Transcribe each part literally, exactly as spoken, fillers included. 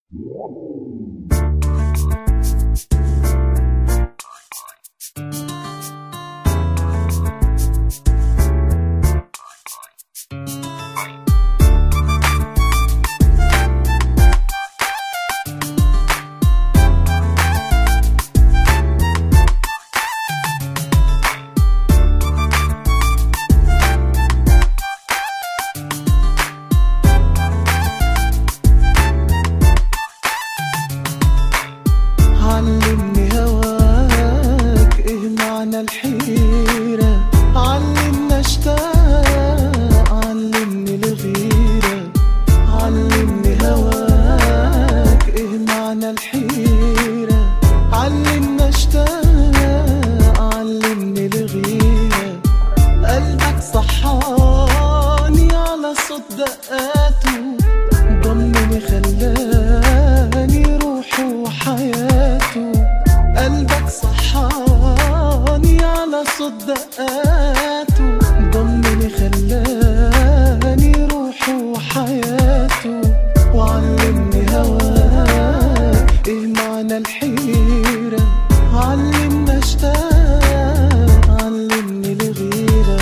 علمني هواك ايه معنى الحيرة، علمني اشتاق، علمني الغيرة. علمني هواك ايه معنى الحيرة، علمني اشتاق، علمني الغيرة. قلبك صحاني على صوت دقاته، ضمني خلاني روحه وحياته. قلبك صحاني على صوت دقاته، ضمني خلاني روحه وحياته. وعلمني هواك ايه معنى الحيرة، علمني اشتاق، علمني الغيرة.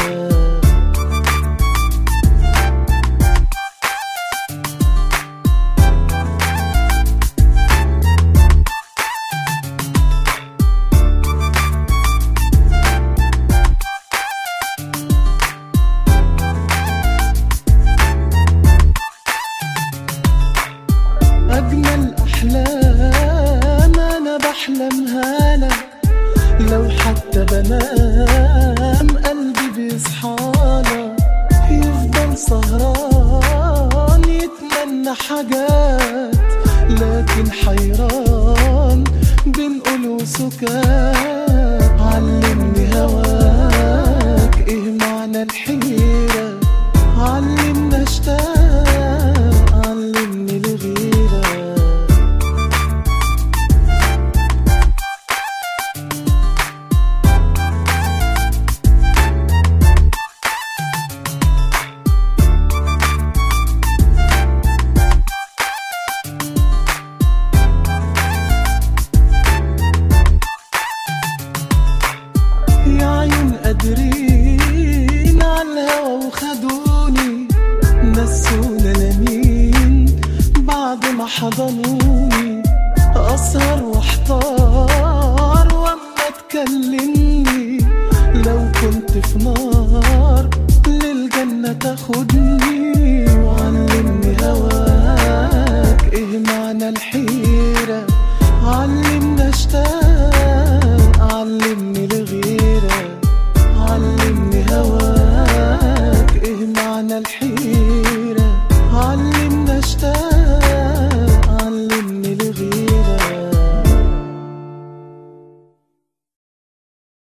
أجمل أحلام أنا بحلمها لك، لو حتى بنام قلبي بيصحالك. يفضل سهران يتمنى حاجات، لكن حيران بين قول وسكات. علمني هواك ايه معنى الحيرة، علمني اشتاق، علمني الغيرة. يا عيون قادرين عالهوا وخدوني، نسونا لمين بعد ما حضنوني. أسهر واحتار واما تكلمني، لو كنت في نار للجنة تاخدني. وعلمني هواك ايه معنى الحيرة، علمني اشتاق، علمني الغيرة. علمني هواك ايه معنى الحيرة.